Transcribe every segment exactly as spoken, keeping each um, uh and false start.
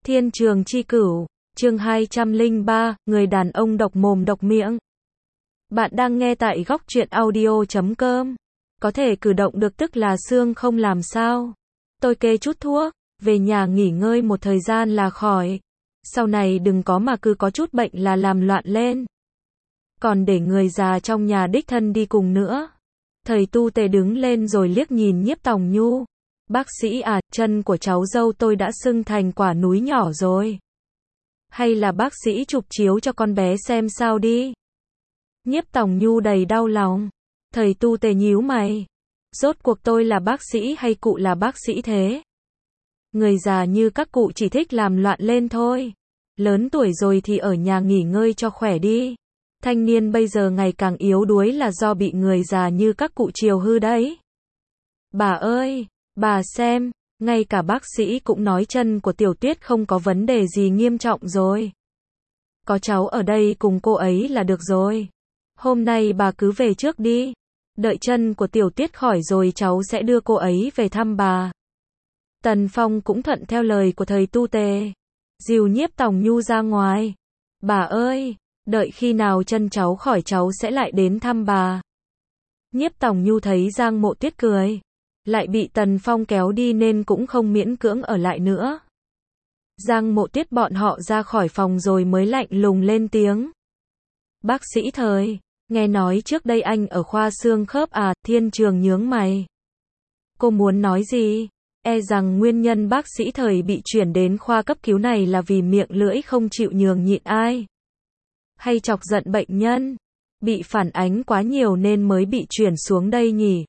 Thiên trường chi cửu, chương hai trăm lẻ ba, người đàn ông độc mồm độc miệng. Bạn đang nghe tại góc truyện audio chấm com. Có thể cử động được tức là xương không làm sao. Tôi kê chút thuốc, về nhà nghỉ ngơi một thời gian là khỏi. Sau này đừng có mà cứ có chút bệnh là làm loạn lên. Còn để người già trong nhà đích thân đi cùng nữa. Thầy tu tề đứng lên rồi liếc nhìn Nhiếp Tòng Nhu. Bác sĩ à, chân của cháu dâu tôi đã sưng thành quả núi nhỏ rồi. Hay là bác sĩ chụp chiếu cho con bé xem sao đi. Nhiếp Tòng Nhu đầy đau lòng. Thầy tu tề nhíu mày. Rốt cuộc tôi là bác sĩ hay cụ là bác sĩ thế? Người già như các cụ chỉ thích làm loạn lên thôi. Lớn tuổi rồi thì ở nhà nghỉ ngơi cho khỏe đi. Thanh niên bây giờ ngày càng yếu đuối là do bị người già như các cụ chiều hư đấy. Bà ơi, bà xem, ngay cả bác sĩ cũng nói chân của Tiểu Tuyết không có vấn đề gì nghiêm trọng rồi. Có cháu ở đây cùng cô ấy là được rồi. Hôm nay bà cứ về trước đi. Đợi chân của Tiểu Tuyết khỏi rồi cháu sẽ đưa cô ấy về thăm bà. Tần Phong cũng thuận theo lời của thầy tu tề. Dìu Nhiếp Tòng Nhu ra ngoài. Bà ơi, đợi khi nào chân cháu khỏi cháu sẽ lại đến thăm bà. Nhiếp Tòng Nhu thấy Giang Mộ Tuyết cười. Lại bị Tần Phong kéo đi nên cũng không miễn cưỡng ở lại nữa. Giang Mộ Tuyết bọn họ ra khỏi phòng rồi mới lạnh lùng lên tiếng. Bác sĩ Thời, nghe nói trước đây anh ở khoa xương khớp à? Thiên Trường nhướng mày. Cô muốn nói gì? E rằng nguyên nhân bác sĩ Thời bị chuyển đến khoa cấp cứu này là vì miệng lưỡi không chịu nhường nhịn ai. Hay chọc giận bệnh nhân. Bị phản ánh quá nhiều nên mới bị chuyển xuống đây nhỉ?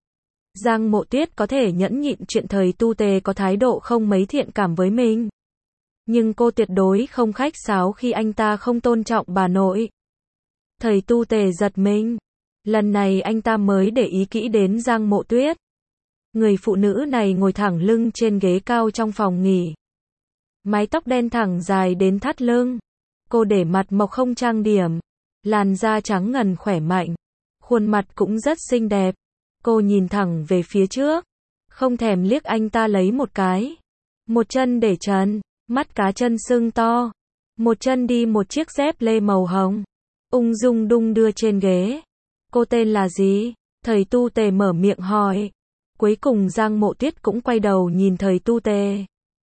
Giang Mộ Tuyết có thể nhẫn nhịn chuyện thầy tu tề có thái độ không mấy thiện cảm với mình. Nhưng cô tuyệt đối không khách sáo khi anh ta không tôn trọng bà nội. Thầy tu tề giật mình. Lần này anh ta mới để ý kỹ đến Giang Mộ Tuyết. Người phụ nữ này ngồi thẳng lưng trên ghế cao trong phòng nghỉ. Mái tóc đen thẳng dài đến thắt lưng. Cô để mặt mộc không trang điểm. Làn da trắng ngần khỏe mạnh. Khuôn mặt cũng rất xinh đẹp. Cô nhìn thẳng về phía trước. Không thèm liếc anh ta lấy một cái. Một chân để trần. Mắt cá chân sưng to. Một chân đi một chiếc dép lê màu hồng. Ung dung đung đưa trên ghế. Cô tên là gì? Thầy tu tề mở miệng hỏi. Cuối cùng Giang Mộ Tuyết cũng quay đầu nhìn thầy tu tề.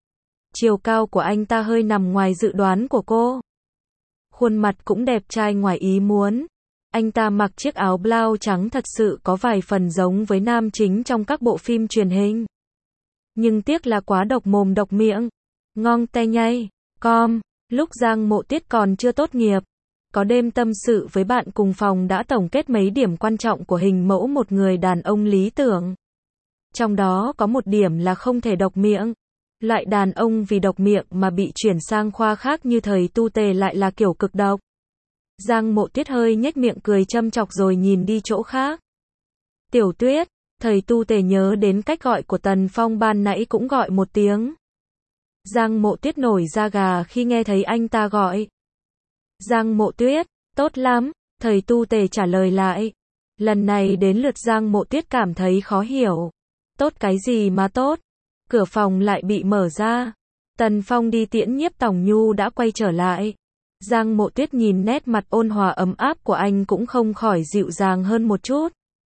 Chiều cao của anh ta hơi nằm ngoài dự đoán của cô. Khuôn mặt cũng đẹp trai ngoài ý muốn. Anh ta mặc chiếc áo blau trắng thật sự có vài phần giống với nam chính trong các bộ phim truyền hình. Nhưng tiếc là quá độc mồm độc miệng. Ngong te nhây, com, lúc Giang Mộ Tuyết còn chưa tốt nghiệp. Có đêm tâm sự với bạn cùng phòng đã tổng kết mấy điểm quan trọng của hình mẫu một người đàn ông lý tưởng. Trong đó có một điểm là không thể độc miệng. Loại đàn ông vì độc miệng mà bị chuyển sang khoa khác như thầy tu tề lại là kiểu cực độc. Giang Mộ Tuyết hơi nhếch miệng cười châm chọc rồi nhìn đi chỗ khác. Tiểu Tuyết, thầy tu tề nhớ đến cách gọi của Tần Phong ban nãy cũng gọi một tiếng. Giang Mộ Tuyết nổi da gà khi nghe thấy anh ta gọi. Giang Mộ Tuyết, tốt lắm, thầy tu tề trả lời lại. Lần này đến lượt Giang Mộ Tuyết cảm thấy khó hiểu. Tốt cái gì mà tốt? Cửa phòng lại bị mở ra. Tần Phong đi tiễn Nhiếp Tòng Nhu đã quay trở lại. Giang Mộ Tuyết nhìn nét mặt ôn hòa ấm áp của anh cũng không khỏi dịu dàng hơn một chút.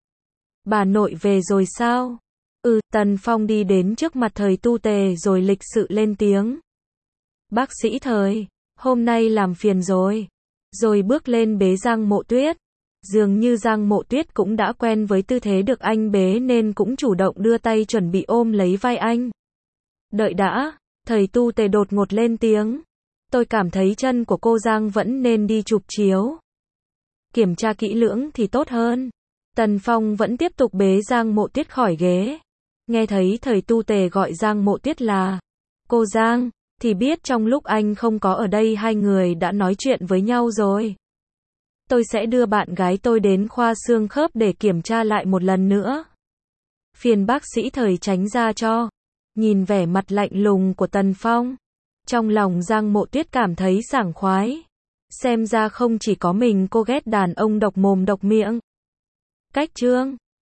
Bà nội về rồi sao? Ừ, Tần Phong đi đến trước mặt thầy tu tề rồi lịch sự lên tiếng. Bác sĩ Thời, hôm nay làm phiền rồi. Rồi bước lên bế Giang Mộ Tuyết. Dường như Giang Mộ Tuyết cũng đã quen với tư thế được anh bế nên cũng chủ động đưa tay chuẩn bị ôm lấy vai anh. Đợi đã, thầy tu tề đột ngột lên tiếng. Tôi cảm thấy chân của cô Giang vẫn nên đi chụp chiếu. Kiểm tra kỹ lưỡng thì tốt hơn. Tần Phong vẫn tiếp tục bế Giang Mộ Tuyết khỏi ghế. Nghe thấy thầy tu tề gọi Giang Mộ Tuyết là cô Giang, thì biết trong lúc anh không có ở đây hai người đã nói chuyện với nhau rồi. Tôi sẽ đưa bạn gái tôi đến khoa xương khớp để kiểm tra lại một lần nữa. Phiền bác sĩ Thời tránh ra cho. Nhìn vẻ mặt lạnh lùng của Tần Phong. Trong lòng Giang Mộ Tuyết cảm thấy sảng khoái. Xem ra không chỉ có mình cô ghét đàn ông độc mồm độc miệng. Cách chương